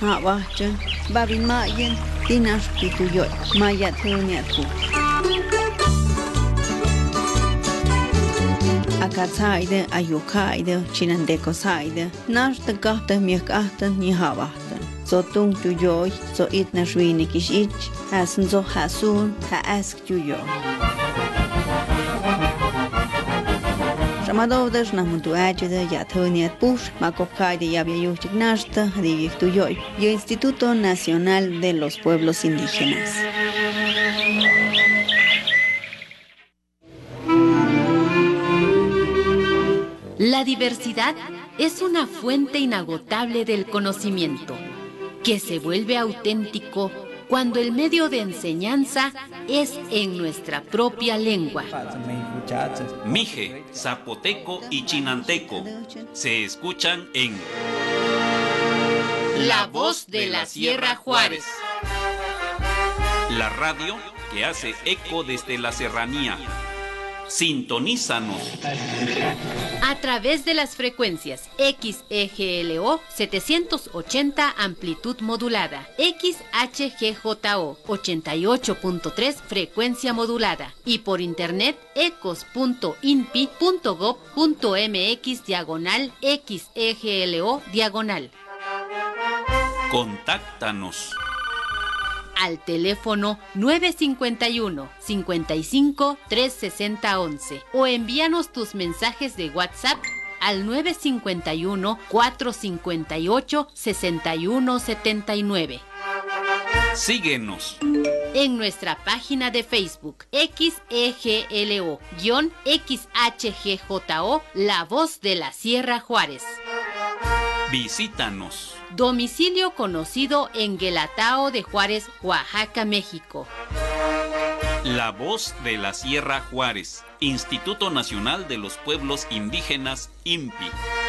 Awacha, babin mayen, tinash pituyo, mayat huniatu. Akatsaide, ayukaide, chinandeko saide, nash the gata miakata ni havata. So tung tuyoy, so it nashwini kishich, hasen so hasun, ha ask tuyo. Ramadovdas namuntu ajede yatoniat push, makopkaide yabiayuchik nashta, divik tuyoy, y Instituto Nacional de los Pueblos Indígenas. La diversidad es una fuente inagotable del conocimiento, que se vuelve auténtico cuando el medio de enseñanza es en nuestra propia lengua. Mije, zapoteco y chinanteco se escuchan en La Voz de la Sierra Juárez. La radio que hace eco desde la serranía. Sintonízanos a través de las frecuencias XEGLO 780 amplitud modulada, XHGJO 88.3 frecuencia modulada y por internet ecos.inpi.gov.mx/XEGLO/. Contáctanos al teléfono 951 55 360 11 o envíanos tus mensajes de WhatsApp al 951 458 6179. Síguenos en nuestra página de Facebook XEGLO-XHGJO La Voz de la Sierra Juárez. Visítanos. Domicilio conocido en Guelatao de Juárez, Oaxaca, México. La Voz de la Sierra Juárez, Instituto Nacional de los Pueblos Indígenas, INPI.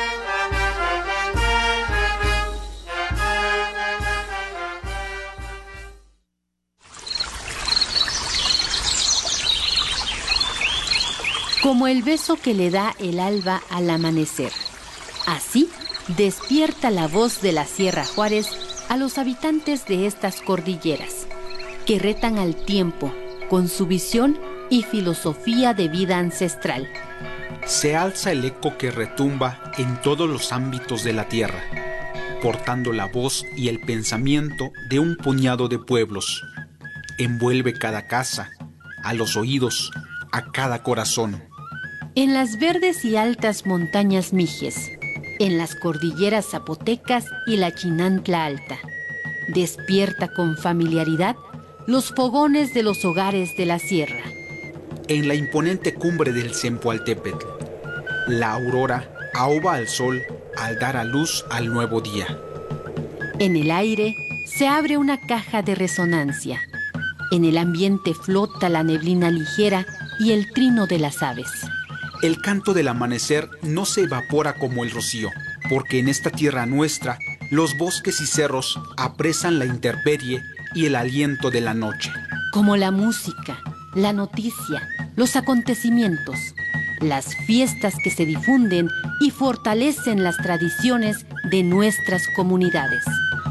Como el beso que le da el alba al amanecer, así despierta la voz de la Sierra Juárez a los habitantes de estas cordilleras, que retan al tiempo con su visión y filosofía de vida ancestral. Se alza el eco que retumba en todos los ámbitos de la tierra, portando la voz y el pensamiento de un puñado de pueblos. Envuelve cada casa, a los oídos, a cada corazón. En las verdes y altas montañas Mijes, en las cordilleras zapotecas y la Chinantla Alta, despierta con familiaridad los fogones de los hogares de la sierra. En la imponente cumbre del Zempoaltépetl, la aurora aúba al sol al dar a luz al nuevo día. En el aire se abre una caja de resonancia. En el ambiente flota la neblina ligera y el trino de las aves. El canto del amanecer no se evapora como el rocío, porque en esta tierra nuestra los bosques y cerros apresan la intemperie y el aliento de la noche. Como la música, la noticia, los acontecimientos, las fiestas que se difunden y fortalecen las tradiciones de nuestras comunidades.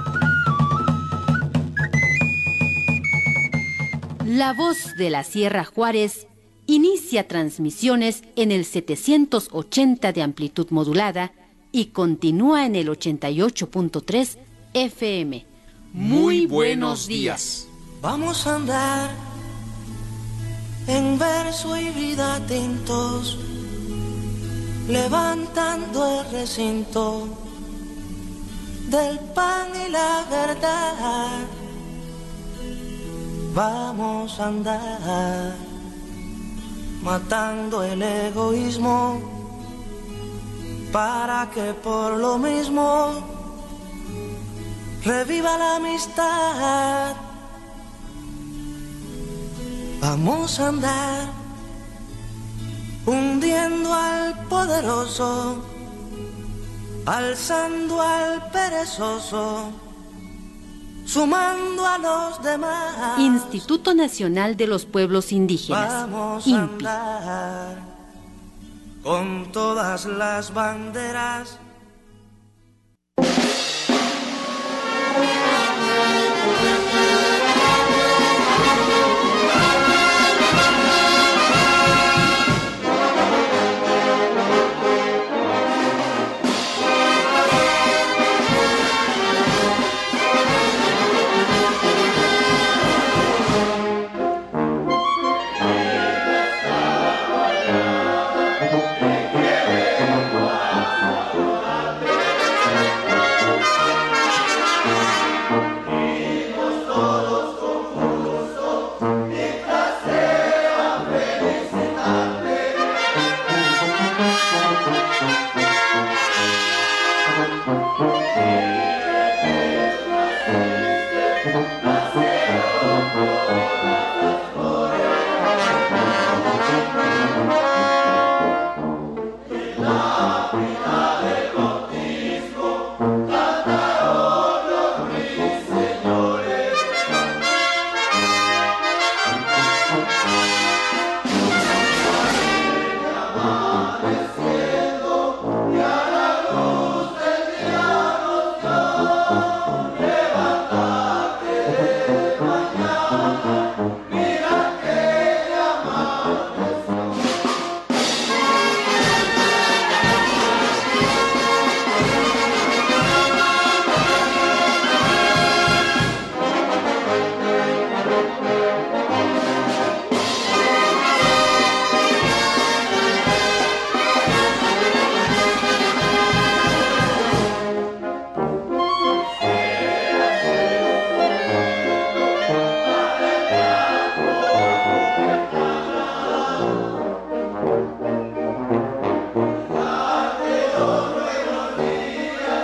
La Voz de la Sierra Juárez inicia transmisiones en el 780 de amplitud modulada y continúa en el 88.3 FM. Muy buenos días. Vamos a andar en verso y vida atentos, levantando el recinto del pan y la verdad. Vamos a andar matando el egoísmo para que por lo mismo reviva la amistad. Vamos a andar hundiendo al poderoso, alzando al perezoso, sumando a los demás. Instituto Nacional de los Pueblos Indígenas, Vamos INPI. a andar con todas las banderas.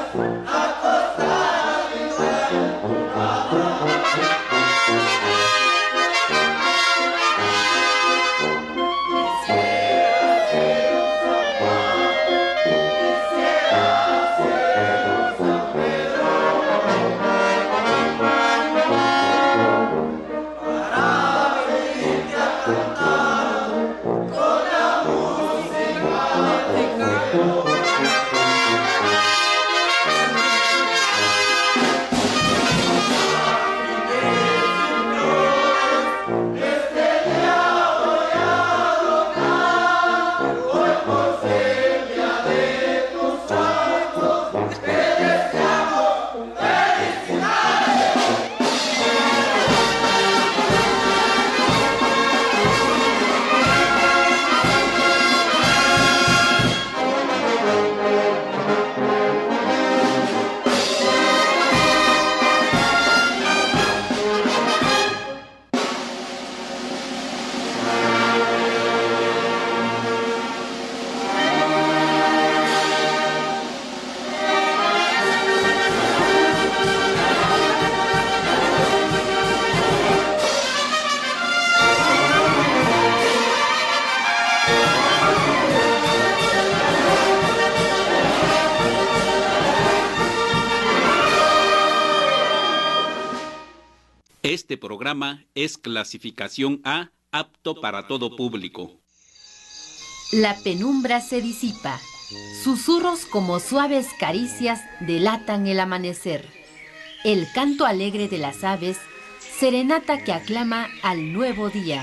Este programa es clasificación A, apto para todo público. La penumbra se disipa. Susurros como suaves caricias delatan el amanecer. El canto alegre de las aves, serenata que aclama al nuevo día.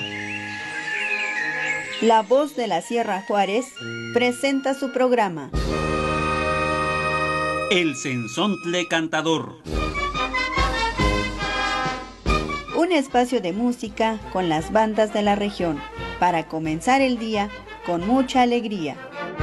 La Voz de la Sierra Juárez presenta su programa El Cenzontle Cantador. un espacio de música con las bandas de la región para comenzar el día con mucha alegría.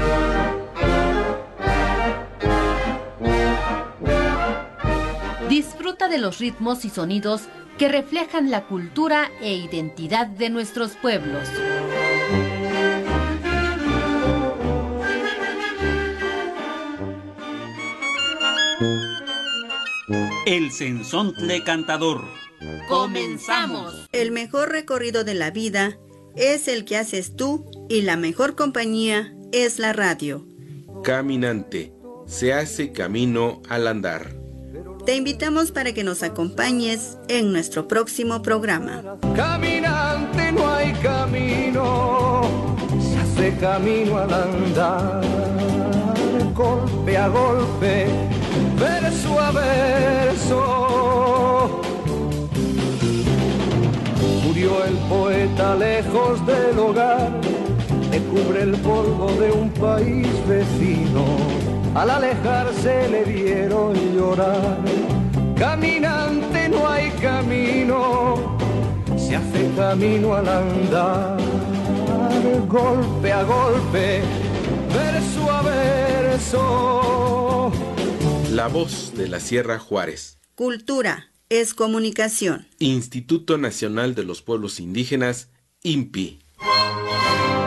Disfruta de los ritmos y sonidos que reflejan la cultura e identidad de nuestros pueblos. El Cenzontle Cantador. ¡Comenzamos! El mejor recorrido de la vida es el que haces tú y la mejor compañía es la radio. Caminante, se hace camino al andar. Te invitamos para que nos acompañes en nuestro próximo programa. Caminante no hay camino, se hace camino al andar, golpe a golpe, verso a verso. Murió el poeta lejos del hogar, le cubre el polvo de un país vecino. Al alejarse le vieron llorar. Caminante no hay camino, se hace camino al andar, golpe a golpe, verso a verso. La Voz de la Sierra Juárez. Cultura es comunicación. Instituto Nacional de los Pueblos Indígenas, INPI.